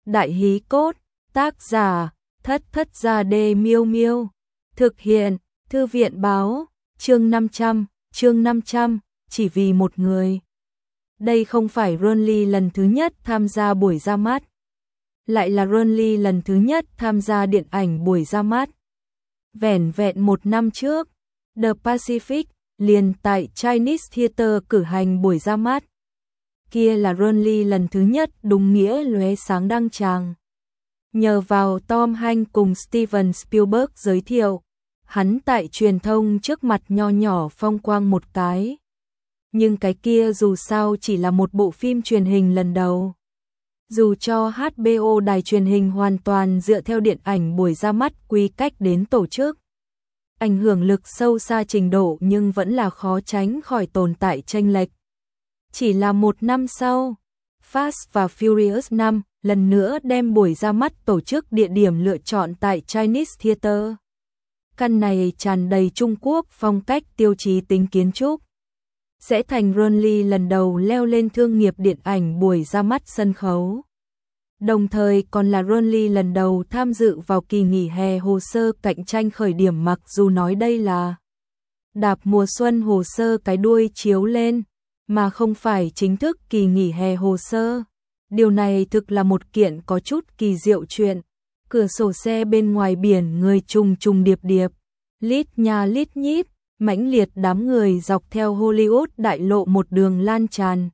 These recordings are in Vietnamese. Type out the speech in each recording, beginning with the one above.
Đại hí cốt, tác giả, Thất Thất Gia Đê Miêu Miêu. Thực hiện, Thư viện báo, chương 500, chỉ vì một người. Đây không phải Ronly lần thứ nhất tham gia buổi ra mắt. Lại là Ronly lần thứ nhất tham gia điện ảnh buổi ra mắt. Vẻn vẹn một năm trước, The Pacific liền tại Chinese Theater cử hành buổi ra mắt. Kia là Ronly lần thứ nhất đúng nghĩa lóe sáng đăng tràng. Nhờ vào Tom Hanks cùng Steven Spielberg giới thiệu, hắn tại truyền thông trước mặt nho nhỏ phong quang một cái. Nhưng cái kia dù sao chỉ là một bộ phim truyền hình lần đầu. Dù cho HBO đài truyền hình hoàn toàn dựa theo điện ảnh buổi ra mắt quy cách đến tổ chức, ảnh hưởng lực sâu xa trình độ nhưng vẫn là khó tránh khỏi tồn tại chênh lệch. Chỉ là một năm sau, Fast và Furious 5 lần nữa đem buổi ra mắt tổ chức địa điểm lựa chọn tại Chinese Theater. Căn này tràn đầy Trung Quốc phong cách tiêu chí tính kiến trúc. Sẽ thành Ronly lần đầu leo lên thương nghiệp điện ảnh buổi ra mắt sân khấu. Đồng thời còn là Ronly lần đầu tham dự vào kỳ nghỉ hè hồ sơ cạnh tranh khởi điểm, mặc dù nói đây là đạp mùa xuân hồ sơ cái đuôi chiếu lên, mà không phải chính thức kỳ nghỉ hè hồ sơ. Điều này thực là một kiện có chút kỳ diệu chuyện. Cửa sổ xe bên ngoài biển người trùng trùng điệp điệp, lít nha lít nhít, mãnh liệt đám người dọc theo Hollywood đại lộ một đường lan tràn.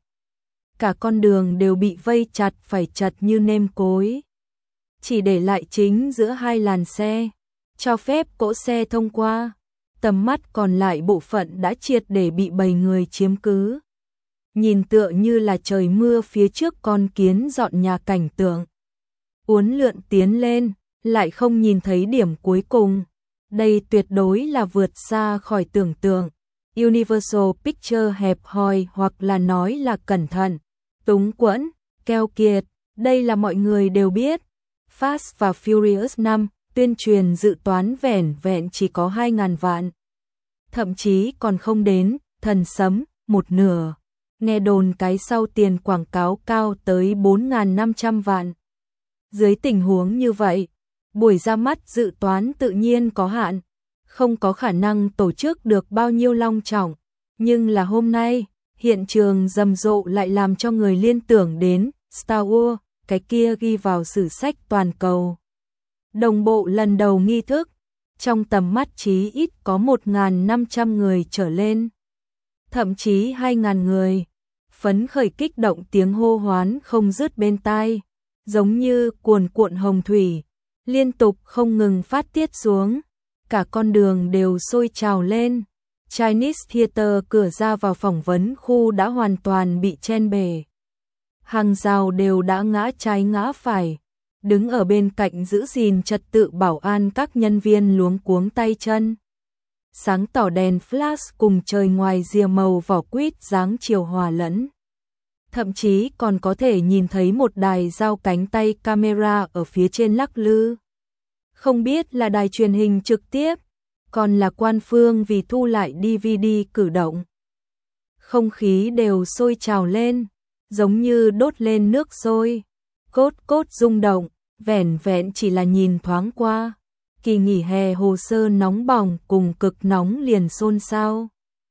Cả con đường đều bị vây chặt phải chặt như nêm cối. Chỉ để lại chính giữa hai làn xe, cho phép cỗ xe thông qua. Tầm mắt còn lại bộ phận đã triệt để bị bầy người chiếm cứ. Nhìn tựa như là trời mưa phía trước con kiến dọn nhà cảnh tượng. Uốn lượn tiến lên, lại không nhìn thấy điểm cuối cùng. Đây tuyệt đối là vượt xa khỏi tưởng tượng. Universal Pictures hẹp hòi hoặc là nói là cẩn thận, túng quẫn, keo kiệt, đây là mọi người đều biết. Fast và Furious 5 tuyên truyền dự toán vẻn vẹn chỉ có 2.000 vạn. Thậm chí còn không đến, thần sấm, một nửa. Nghe đồn cái sau tiền quảng cáo cao tới 4.500 vạn. Dưới tình huống như vậy, buổi ra mắt dự toán tự nhiên có hạn, không có khả năng tổ chức được bao nhiêu long trọng. Nhưng là hôm nay, hiện trường rầm rộ lại làm cho người liên tưởng đến Star Wars, cái kia ghi vào sử sách toàn cầu. Đồng bộ lần đầu nghi thức, trong tầm mắt chí ít có 1.500 người trở lên. Thậm chí 2.000 người, phấn khởi kích động tiếng hô hoán không dứt bên tai, giống như cuồn cuộn hồng thủy, liên tục không ngừng phát tiết xuống, cả con đường đều sôi trào lên. Chinese Theater cửa ra vào phỏng vấn khu đã hoàn toàn bị chen bề. Hàng rào đều đã ngã trái ngã phải, đứng ở bên cạnh giữ gìn trật tự bảo an các nhân viên luống cuống tay chân. Sáng tỏ đèn flash cùng trời ngoài rìa màu vỏ quýt dáng chiều hòa lẫn. Thậm chí còn có thể nhìn thấy một đài giao cánh tay camera ở phía trên lắc lư. Không biết là đài truyền hình trực tiếp, còn là quan phương vì thu lại DVD cử động. Không khí đều sôi trào lên, giống như đốt lên nước sôi. Cốt cốt rung động, vẻn vẹn chỉ là nhìn thoáng qua. Kỳ nghỉ hè hồ sơ nóng bỏng cùng cực nóng liền xôn xao.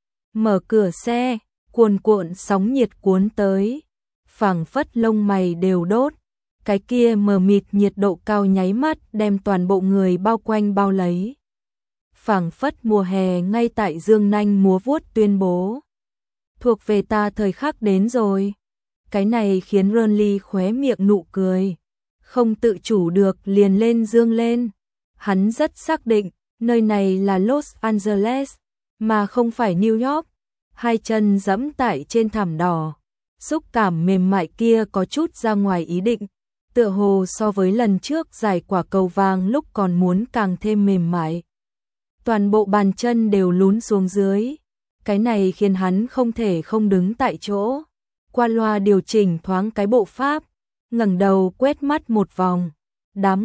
Mở cửa xe, cuồn cuộn sóng nhiệt cuốn tới, phảng phất lông mày đều đốt. Cái kia mờ mịt nhiệt độ cao nháy mắt đem toàn bộ người bao quanh bao lấy. Phảng phất mùa hè ngay tại dương nanh múa vuốt tuyên bố. Thuộc về ta thời khắc đến rồi. Cái này khiến Ronly khóe miệng nụ cười. Không tự chủ được liền lên dương lên. Hắn rất xác định, nơi này là Los Angeles, mà không phải New York. Hai chân giẫm tại trên thảm đỏ. Xúc cảm mềm mại kia có chút ra ngoài ý định. Tựa hồ so với lần trước giải quả cầu vàng lúc còn muốn càng thêm mềm mại. Toàn bộ bàn chân đều lún xuống dưới. Cái này khiến hắn không thể không đứng tại chỗ. Qua loa điều chỉnh thoáng cái bộ pháp, ngẩng đầu quét mắt một vòng. Đám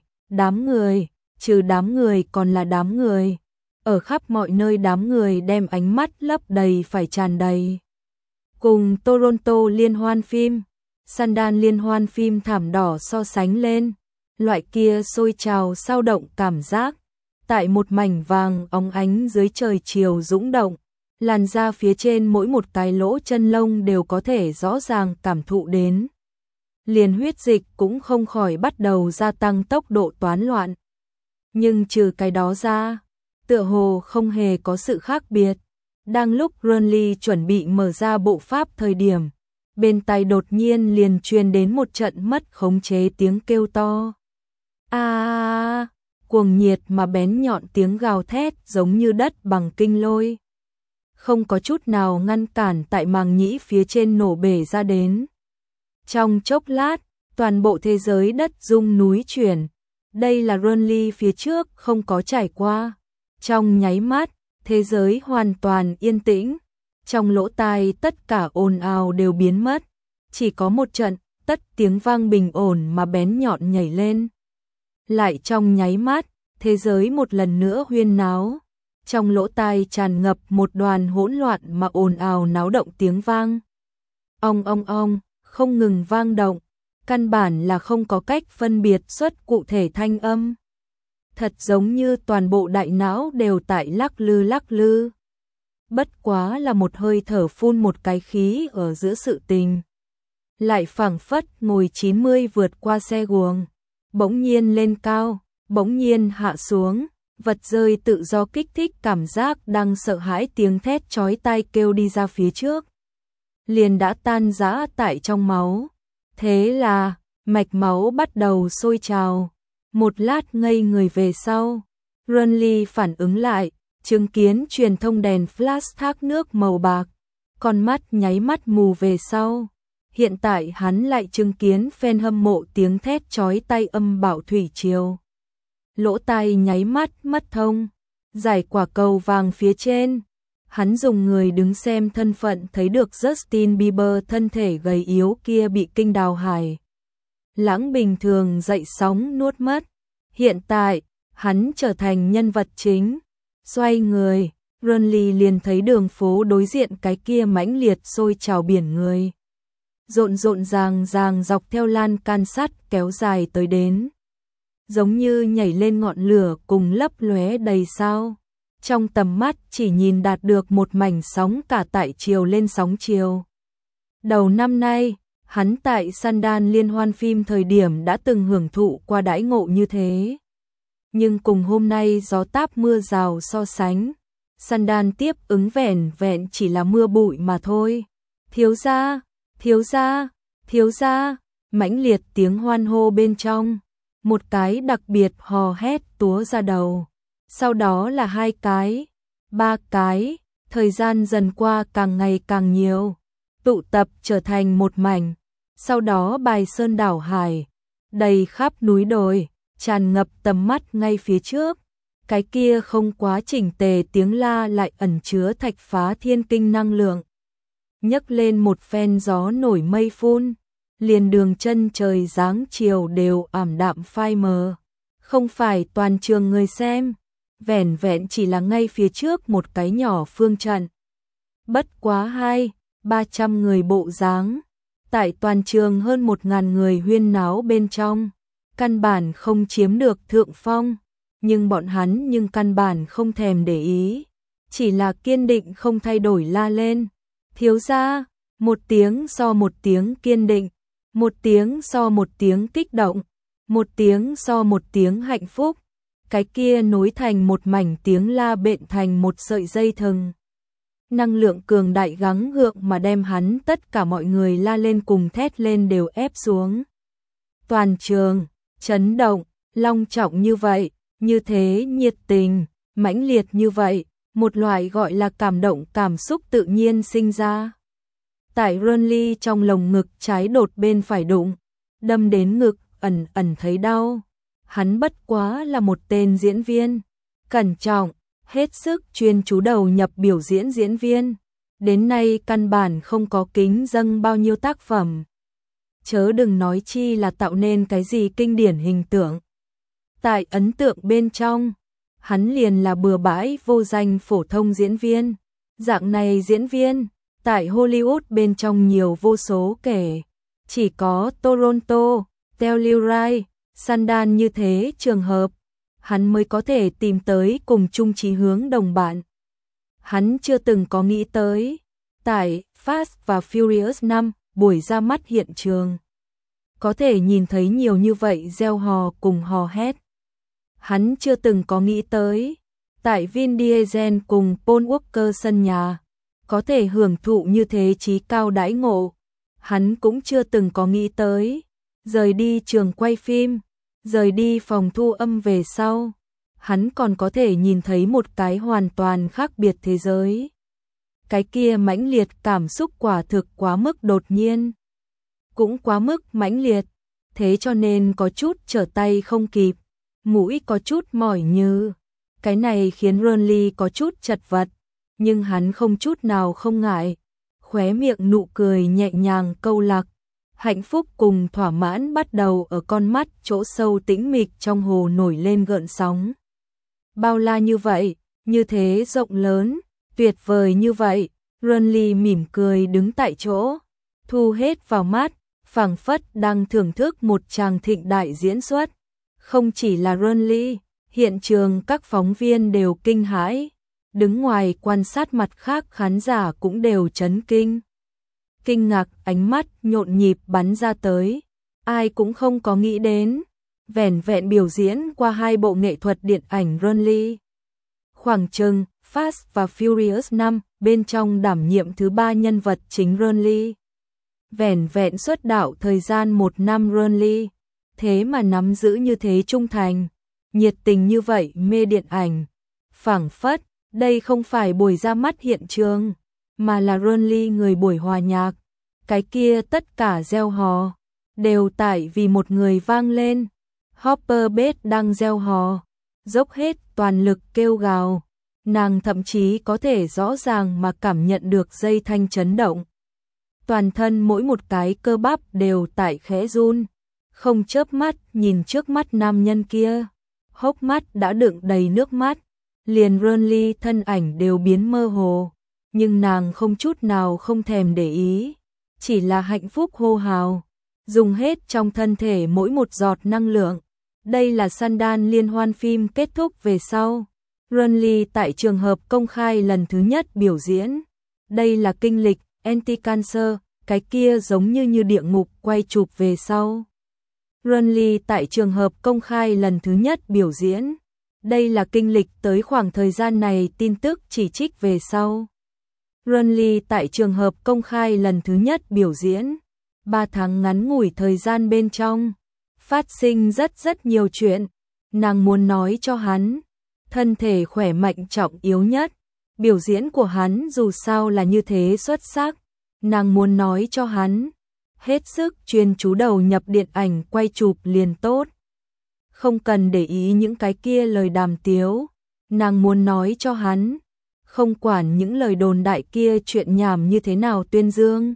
người, trừ đám người còn là đám người. Ở khắp mọi nơi đám người đem ánh mắt lấp đầy phải tràn đầy. Cùng Toronto liên hoan phim, Sundance liên hoan phim thảm đỏ so sánh lên, loại kia sôi trào sao động cảm giác, tại một mảnh vàng óng ánh dưới trời chiều dũng động, làn da phía trên mỗi một cái lỗ chân lông đều có thể rõ ràng cảm thụ đến. Liền huyết dịch cũng không khỏi bắt đầu gia tăng tốc độ toán loạn. Nhưng trừ cái đó ra, tựa hồ không hề có sự khác biệt. Đang lúc Renly chuẩn bị mở ra bộ pháp thời điểm, bên tai đột nhiên liền truyền đến một trận mất khống chế tiếng kêu to. Cuồng nhiệt mà bén nhọn tiếng gào thét giống như đất bằng kinh lôi. Không có chút nào ngăn cản tại màng nhĩ phía trên nổ bể ra đến. Trong chốc lát, toàn bộ thế giới đất rung núi chuyển. Đây là Renly phía trước không có trải qua. Trong nháy mắt, thế giới hoàn toàn yên tĩnh. Trong lỗ tai tất cả ồn ào đều biến mất. Chỉ có một trận, tất tiếng vang bình ổn mà bén nhọn nhảy lên. Lại trong nháy mắt, thế giới một lần nữa huyên náo. Trong lỗ tai tràn ngập một đoàn hỗn loạn mà ồn ào náo động tiếng vang. Ong ong ong, không ngừng vang động, căn bản là không có cách phân biệt xuất cụ thể thanh âm. Thật giống như toàn bộ đại não đều tại lắc lư. Bất quá là một hơi thở phun một cái khí ở giữa sự tình. Lại phảng phất ngồi 90 vượt qua xe guồng, bỗng nhiên lên cao, bỗng nhiên hạ xuống, vật rơi tự do kích thích cảm giác đang sợ hãi tiếng thét chói tai kêu đi ra phía trước. Liền đã tan rã tại trong máu. Thế là, mạch máu bắt đầu sôi trào. Một lát ngây người về sau, Renly phản ứng lại, chứng kiến truyền thông đèn flash thác nước màu bạc, con mắt nháy mắt mù về sau. Hiện tại hắn lại chứng kiến fan hâm mộ tiếng thét chói tai âm bạo thủy triều. Lỗ tai nháy mắt mất thông, giải quả cầu vàng phía trên. Hắn dùng người đứng xem thân phận thấy được Justin Bieber thân thể gầy yếu kia bị kinh đào hải lãng bình thường dậy sóng nuốt mất. Hiện tại, hắn trở thành nhân vật chính. Xoay người, Renly liền thấy đường phố đối diện cái kia mãnh liệt sôi trào biển người. Rộn ràng dọc theo lan can sắt kéo dài tới đến. Giống như nhảy lên ngọn lửa cùng lấp lóe đầy sao. Trong tầm mắt chỉ nhìn đạt được một mảnh sóng cả tại chiều lên sóng chiều. Đầu năm nay, hắn tại Sundance liên hoan phim thời điểm đã từng hưởng thụ qua đãi ngộ như thế. Nhưng cùng hôm nay gió táp mưa rào so sánh, Sundance tiếp ứng vẻn vẹn chỉ là mưa bụi mà thôi. Thiếu gia, mãnh liệt tiếng hoan hô bên trong. Một cái đặc biệt hò hét túa ra đầu. Sau đó là 2 cái, 3 cái, thời gian dần qua càng ngày càng nhiều, tụ tập trở thành một mảnh, sau đó bài sơn đảo hải, đầy khắp núi đồi, tràn ngập tầm mắt ngay phía trước. Cái kia không quá chỉnh tề tiếng la lại ẩn chứa thạch phá thiên kinh năng lượng. Nhấc lên một phen gió nổi mây phun, liền đường chân trời dáng chiều đều ảm đạm phai mờ. Không phải toàn trường người xem, vẻn vẹn chỉ là ngay phía trước một cái nhỏ phương trận. Bất quá 200-300 người bộ dáng, tại toàn trường hơn 1000 người huyên náo bên trong, căn bản không chiếm được thượng phong, nhưng bọn hắn căn bản không thèm để ý, chỉ là kiên định không thay đổi la lên. Thiếu gia, một tiếng so một tiếng kiên định, một tiếng so một tiếng kích động, một tiếng so một tiếng hạnh phúc. Cái kia nối thành một mảnh tiếng la bện thành một sợi dây thừng. Năng lượng cường đại gắng gượng mà đem hắn tất cả mọi người la lên cùng thét lên đều ép xuống. Toàn trường, chấn động, long trọng như vậy, như thế nhiệt tình, mãnh liệt như vậy, một loại gọi là cảm động cảm xúc tự nhiên sinh ra. Tại Renly trong lồng ngực trái đột bên phải đụng, đâm đến ngực, ẩn thấy đau. Hắn bất quá là một tên diễn viên, cẩn trọng, hết sức chuyên chú đầu nhập biểu diễn diễn viên. Đến nay căn bản không có kính dâng bao nhiêu tác phẩm. Chớ đừng nói chi là tạo nên cái gì kinh điển hình tượng. Tại ấn tượng bên trong, hắn liền là bừa bãi vô danh phổ thông diễn viên. Dạng này diễn viên, tại Hollywood bên trong nhiều vô số kể. Chỉ có Toronto, Telluride, Sandan như thế trường hợp, hắn mới có thể tìm tới cùng chung chí hướng đồng bạn. Hắn chưa từng có nghĩ tới, tại Fast và Furious 5, buổi ra mắt hiện trường, có thể nhìn thấy nhiều như vậy reo hò cùng hò hét. Hắn chưa từng có nghĩ tới, tại Vin Diesel cùng Paul Walker sân nhà, có thể hưởng thụ như thế chí cao đãi ngộ. Hắn cũng chưa từng có nghĩ tới, rời đi trường quay phim, rời đi phòng thu âm về sau, hắn còn có thể nhìn thấy một cái hoàn toàn khác biệt thế giới. Cái kia mãnh liệt cảm xúc quả thực quá mức đột nhiên, cũng quá mức mãnh liệt, thế cho nên có chút trở tay không kịp, mũi có chút mỏi như. Cái này khiến Ronly có chút chật vật, nhưng hắn không chút nào không ngại, khóe miệng nụ cười nhẹ nhàng câu lạc, hạnh phúc cùng thỏa mãn bắt đầu ở con mắt chỗ sâu tĩnh mịch trong hồ nổi lên gợn sóng. Bao la như vậy, như thế rộng lớn, tuyệt vời như vậy, Ronly mỉm cười đứng tại chỗ, thu hết vào mắt, phảng phất đang thưởng thức một tràng thịnh đại diễn xuất. Không chỉ là Ronly, hiện trường các phóng viên đều kinh hãi, đứng ngoài quan sát mặt khác khán giả cũng đều chấn kinh. Kinh ngạc ánh mắt nhộn nhịp bắn ra tới, ai cũng không có nghĩ đến, vẻn vẹn biểu diễn qua 2 bộ nghệ thuật điện ảnh Ronly. Khoảng chừng Fast và Furious 5 bên trong đảm nhiệm thứ 3 nhân vật chính Ronly. Vẻn vẹn xuất đạo thời gian 1 năm Ronly, thế mà nắm giữ như thế trung thành, nhiệt tình như vậy mê điện ảnh. Phảng phất, đây không phải buổi ra mắt hiện trường, mà là Ronly người buổi hòa nhạc. Cái kia tất cả reo hò, đều tại vì một người vang lên. Hopper Bass đang reo hò, dốc hết toàn lực kêu gào. Nàng thậm chí có thể rõ ràng mà cảm nhận được dây thanh chấn động. Toàn thân mỗi một cái cơ bắp đều tại khẽ run, không chớp mắt nhìn trước mắt nam nhân kia. Hốc mắt đã đựng đầy nước mắt, liền Ronly thân ảnh đều biến mơ hồ, nhưng nàng không chút nào không thèm để ý, chỉ là hạnh phúc hô hào, dùng hết trong thân thể mỗi một giọt năng lượng. Đây là Sandan liên hoan phim kết thúc về sau, Ronly tại trường hợp công khai lần thứ nhất biểu diễn. Đây là kinh lịch Anti-Cancer, cái kia giống như địa ngục quay chụp về sau. Ronly tại trường hợp công khai lần thứ nhất biểu diễn. Đây là kinh lịch tới khoảng thời gian này tin tức chỉ trích về sau. Ronly tại trường hợp công khai lần thứ nhất biểu diễn. 3 tháng ngắn ngủi thời gian bên trong, phát sinh rất nhiều chuyện. Nàng muốn nói cho hắn, thân thể khỏe mạnh trọng yếu nhất. Biểu diễn của hắn dù sao là như thế xuất sắc. Nàng muốn nói cho hắn, hết sức chuyên chú đầu nhập điện ảnh quay chụp liền tốt. Không cần để ý những cái kia lời đàm tiếu. Nàng muốn nói cho hắn, không quản những lời đồn đại kia chuyện nhảm như thế nào tuyên dương.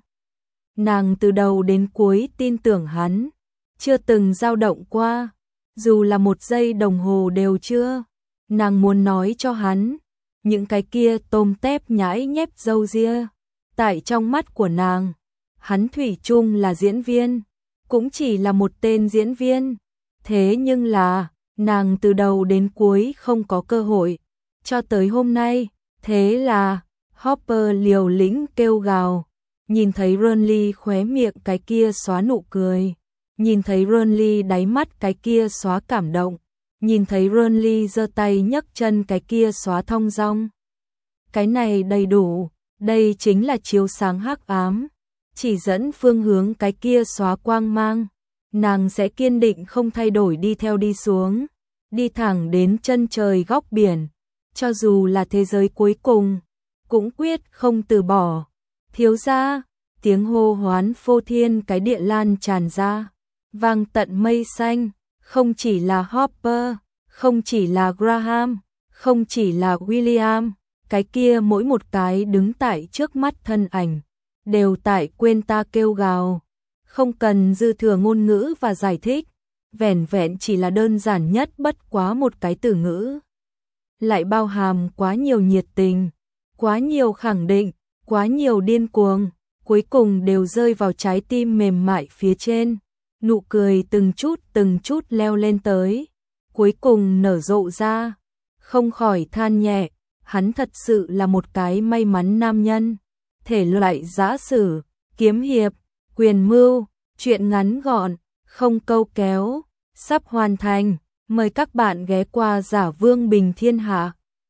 Nàng từ đầu đến cuối tin tưởng hắn, chưa từng dao động qua, dù là 1 giây đồng hồ đều chưa. Nàng muốn nói cho hắn, những cái kia tôm tép nhãi nhép râu ria, tại trong mắt của nàng, hắn thủy chung là diễn viên, cũng chỉ là một tên diễn viên. Thế nhưng là, nàng từ đầu đến cuối không có cơ hội, cho tới hôm nay. Thế là, Hopper liều lĩnh kêu gào, nhìn thấy Ronly khóe miệng cái kia xóa nụ cười, nhìn thấy Ronly đáy mắt cái kia xóa cảm động, nhìn thấy Ronly giơ tay nhấc chân cái kia xóa thong dong. Cái này đầy đủ, đây chính là chiếu sáng hắc ám, chỉ dẫn phương hướng cái kia xóa quang mang. Nàng sẽ kiên định không thay đổi đi theo đi xuống, đi thẳng đến chân trời góc biển, cho dù là thế giới cuối cùng, cũng quyết không từ bỏ. Thiếu gia, tiếng hô hoán phô thiên cái địa lan tràn ra, vang tận mây xanh, không chỉ là Hopper, không chỉ là Graham, không chỉ là William, cái kia mỗi một cái đứng tại trước mắt thân ảnh, đều tại quên ta kêu gào. Không cần dư thừa ngôn ngữ và giải thích, vẻn vẹn chỉ là đơn giản nhất bất quá một cái từ ngữ. Lại bao hàm quá nhiều nhiệt tình, quá nhiều khẳng định, quá nhiều điên cuồng, cuối cùng đều rơi vào trái tim mềm mại phía trên. Nụ cười từng chút leo lên tới, cuối cùng nở rộ ra, không khỏi than nhẹ, hắn thật sự là một cái may mắn nam nhân. Thể loại giã sử, kiếm hiệp, quyền mưu, truyện ngắn gọn, không câu kéo, sắp hoàn thành, mời các bạn ghé qua Giả Vương Bình Thiên Hạ.